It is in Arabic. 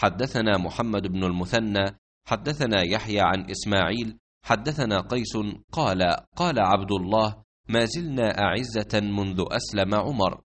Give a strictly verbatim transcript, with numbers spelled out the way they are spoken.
حدثنا محمد بن المثنى حدثنا يحيى عن إسماعيل حدثنا قيس قال قال عبد الله: ما زلنا أعزة منذ أسلم عمر،